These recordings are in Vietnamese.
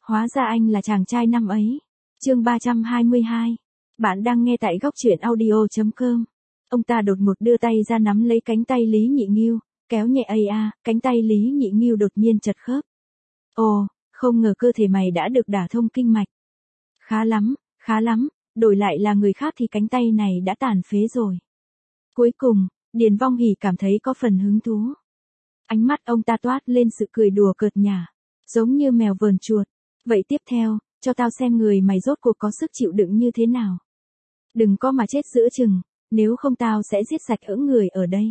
Hóa ra anh là chàng trai năm ấy. Chương 322. Bạn đang nghe tại góc truyện audio.com. Ông ta đột ngột đưa tay ra nắm lấy cánh tay Lý Nhị Nghiêu, kéo nhẹ cánh tay Lý Nhị Nghiêu đột nhiên chật khớp. Ồ, không ngờ cơ thể mày đã được đả thông kinh mạch. Khá lắm, đổi lại là người khác thì cánh tay này đã tàn phế rồi. Cuối cùng, Điền Vong Hỉ cảm thấy có phần hứng thú. Ánh mắt ông ta toát lên sự cười đùa cợt nhả, giống như mèo vờn chuột. Vậy tiếp theo, cho tao xem người mày rốt cuộc có sức chịu đựng như thế nào. Đừng có mà chết giữa chừng, nếu không tao sẽ giết sạch người ở đây.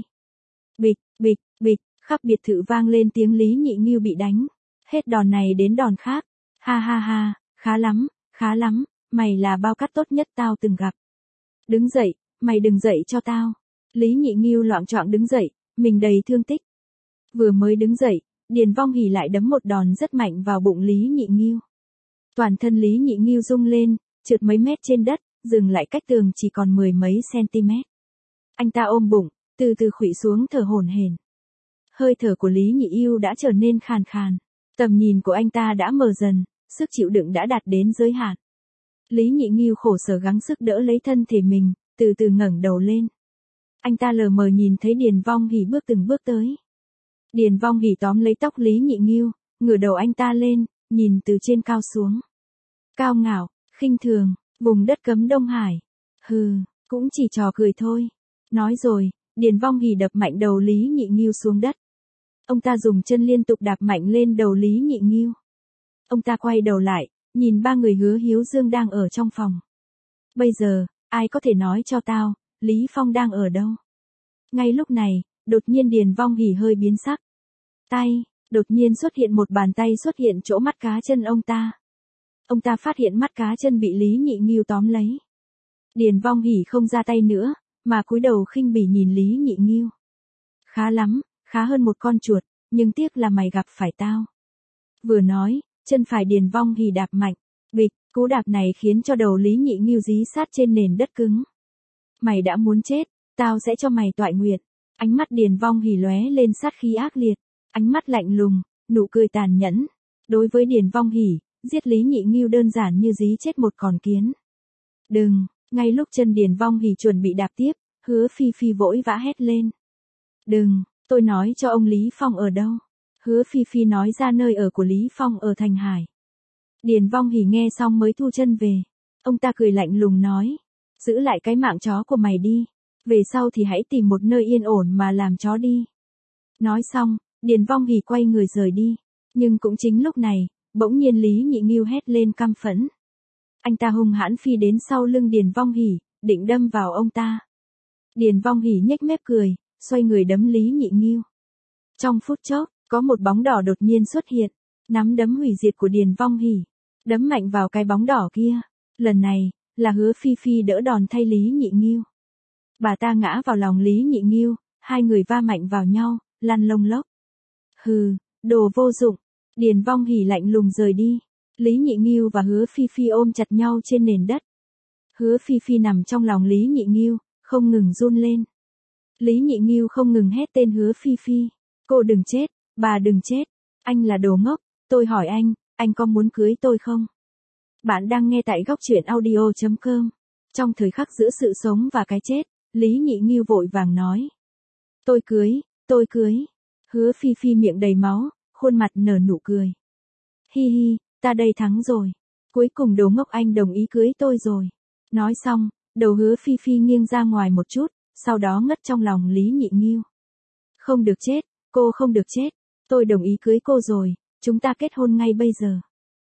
Bịch, khắp biệt thự vang lên tiếng Lý Nhị Nghiêu bị đánh. Hết đòn này đến đòn khác. Ha, khá lắm, mày là bao cát tốt nhất tao từng gặp. Đứng dậy, mày đừng dậy cho tao. Lý Nhị Nghiêu loạng choạng đứng dậy, mình đầy thương tích. Vừa mới đứng dậy, Điền Vong Hỉ lại đấm một đòn rất mạnh vào bụng Lý Nhị Nghiêu. Toàn thân Lý Nhị Nghiêu rung lên, trượt mấy mét trên đất, dừng lại cách tường chỉ còn 10 mấy cm. Anh ta ôm bụng, từ từ khuỵu xuống thở hổn hển. Hơi thở của Lý Nhị Nghiêu đã trở nên khàn khàn, tầm nhìn của anh ta đã mờ dần, sức chịu đựng đã đạt đến giới hạn. Lý Nhị Nghiêu khổ sở gắng sức đỡ lấy thân thể mình, từ từ ngẩng đầu lên. Anh ta lờ mờ nhìn thấy Điền Vong Hỉ bước từng bước tới. Điền Vong Hỉ tóm lấy tóc Lý Nhị Nghiêu, ngửa đầu anh ta lên, nhìn từ trên cao xuống. Cao ngạo, khinh thường, vùng đất cấm Đông Hải. Hừ, cũng chỉ trò cười thôi. Nói rồi, Điền Vong Hỉ đập mạnh đầu Lý Nhị Nghiêu xuống đất. Ông ta dùng chân liên tục đạp mạnh lên đầu Lý Nhị Nghiêu. Ông ta quay đầu lại, nhìn ba người Hứa Hiếu Dương đang ở trong phòng. Bây giờ, ai có thể nói cho tao, Lý Phong đang ở đâu? Ngay lúc này, đột nhiên Điền Vong Hỉ hơi biến sắc. Đột nhiên xuất hiện một bàn tay xuất hiện chỗ mắt cá chân ông ta. Ông ta phát hiện mắt cá chân bị Lý Nhị Nghiêu tóm lấy. Điền Vong Hỉ không ra tay nữa, mà cúi đầu khinh bỉ nhìn Lý Nhị Nghiêu. Khá lắm, khá hơn một con chuột, nhưng tiếc là mày gặp phải tao. Vừa nói, chân phải Điền Vong Hỉ đạp mạnh, bịch, cú đạp này khiến cho đầu Lý Nhị Nghiêu dí sát trên nền đất cứng. Mày đã muốn chết, tao sẽ cho mày toại nguyện. Ánh mắt Điền Vong Hỉ lóe lên sát khí ác liệt, ánh mắt lạnh lùng, nụ cười tàn nhẫn. Đối với Điền Vong Hỉ, giết Lý Nhị Nghiêu đơn giản như dí chết một con kiến. Đừng, ngay lúc chân Điền Vong Hỉ chuẩn bị đạp tiếp, Hứa Phi Phi vội vã hét lên. Đừng, tôi nói cho ông Lý Phong ở đâu. Hứa Phi Phi nói ra nơi ở của Lý Phong ở Thành Hải. Điền Vong Hỉ nghe xong mới thu chân về. Ông ta cười lạnh lùng nói. Giữ lại cái mạng chó của mày đi. Về sau thì hãy tìm một nơi yên ổn mà làm chó đi. Nói xong, Điền Vong Hỉ quay người rời đi. Nhưng cũng chính lúc này, bỗng nhiên Lý Nhị Nghiêu hét lên căm phẫn. Anh ta hung hãn phi đến sau lưng Điền Vong Hỉ, định đâm vào ông ta. Điền Vong Hỉ nhếch mép cười, xoay người đấm Lý Nhị Nghiêu. Trong phút chốc, có một bóng đỏ đột nhiên xuất hiện, nắm đấm hủy diệt của Điền Vong Hỉ, đấm mạnh vào cái bóng đỏ kia. Lần này, là Hứa Phi Phi đỡ đòn thay Lý Nhị Nghiêu. Bà ta ngã vào lòng Lý Nhị Nghiêu, hai người va mạnh vào nhau, lăn lông lốc. Hừ, đồ vô dụng. Điền Vong Hỉ lạnh lùng rời đi. Lý Nhị Nghiêu và Hứa Phi Phi ôm chặt nhau trên nền đất. Hứa Phi Phi nằm trong lòng Lý Nhị Nghiêu, không ngừng run lên. Lý Nhị Nghiêu không ngừng hét tên Hứa Phi Phi. Cô đừng chết, bà đừng chết. Anh là đồ ngốc, tôi hỏi anh có muốn cưới tôi không? Bạn đang nghe tại góc truyện audio.com. Trong thời khắc giữa sự sống và cái chết, Lý Nhị Nghiêu vội vàng nói. Tôi cưới. Hứa Phi Phi miệng đầy máu, khuôn mặt nở nụ cười. Hi, ta đây thắng rồi. Cuối cùng đồ ngốc anh đồng ý cưới tôi rồi. Nói xong, đầu Hứa Phi Phi nghiêng ra ngoài một chút, sau đó ngất trong lòng Lý Nhị Nghiêu. Không được chết, cô không được chết. Tôi đồng ý cưới cô rồi, chúng ta kết hôn ngay bây giờ.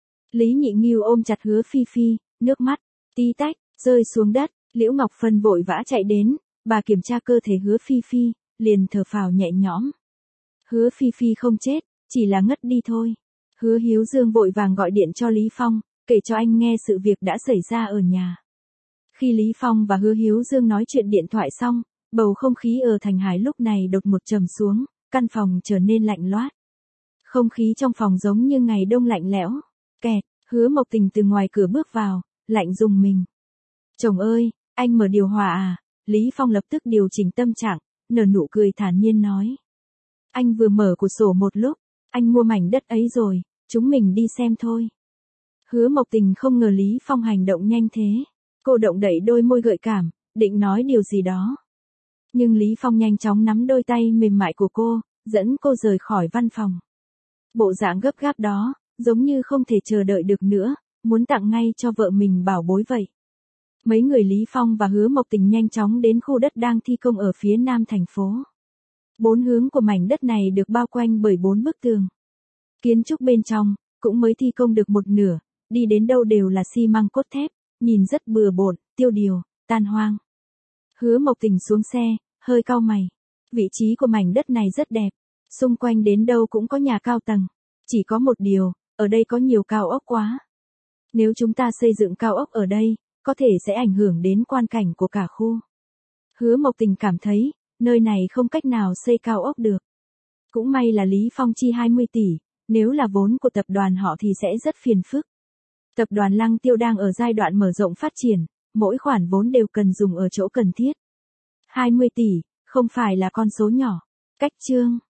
Lý Nhị Nghiêu ôm chặt Hứa Phi Phi, nước mắt, tí tách, rơi xuống đất. Liễu Ngọc Phân vội vã chạy đến, bà kiểm tra cơ thể Hứa Phi Phi, liền thở phào nhẹ nhõm. Hứa Phi Phi không chết, chỉ là ngất đi thôi. Hứa Hiếu Dương vội vàng gọi điện cho Lý Phong, kể cho anh nghe sự việc đã xảy ra ở nhà. Khi Lý Phong và Hứa Hiếu Dương nói chuyện điện thoại xong, bầu không khí ở Thành Hải lúc này đột ngột trầm xuống, căn phòng trở nên lạnh loát. Không khí trong phòng giống như ngày đông lạnh lẽo. Kẹt, Hứa Mộc Tình từ ngoài cửa bước vào, lạnh rùng mình. Chồng ơi, anh mở điều hòa à? Lý Phong lập tức điều chỉnh tâm trạng, nở nụ cười thản nhiên nói. Anh vừa mở cửa sổ một lúc, anh mua mảnh đất ấy rồi, chúng mình đi xem thôi. Hứa Mộc Tình không ngờ Lý Phong hành động nhanh thế. Cô động đậy đôi môi gợi cảm, định nói điều gì đó. Nhưng Lý Phong nhanh chóng nắm đôi tay mềm mại của cô, dẫn cô rời khỏi văn phòng. Bộ dạng gấp gáp đó, giống như không thể chờ đợi được nữa, muốn tặng ngay cho vợ mình bảo bối vậy. Mấy người Lý Phong và Hứa Mộc Tình nhanh chóng đến khu đất đang thi công ở phía nam thành phố. 4 hướng của mảnh đất này được bao quanh bởi 4 bức tường. Kiến trúc bên trong, cũng mới thi công được một nửa, đi đến đâu đều là xi măng cốt thép, nhìn rất bừa bộn, tiêu điều, tan hoang. Hứa Mộc Tình xuống xe, hơi cau mày. Vị trí của mảnh đất này rất đẹp, xung quanh đến đâu cũng có nhà cao tầng. Chỉ có một điều, ở đây có nhiều cao ốc quá. Nếu chúng ta xây dựng cao ốc ở đây, có thể sẽ ảnh hưởng đến quan cảnh của cả khu. Hứa Mộc Tình cảm thấy, nơi này không cách nào xây cao ốc được. Cũng may là Lý Phong chi 20 tỷ, nếu là vốn của tập đoàn họ thì sẽ rất phiền phức. Tập đoàn Lăng Tiêu đang ở giai đoạn mở rộng phát triển, mỗi khoản vốn đều cần dùng ở chỗ cần thiết. 20 tỷ, không phải là con số nhỏ. Cách chương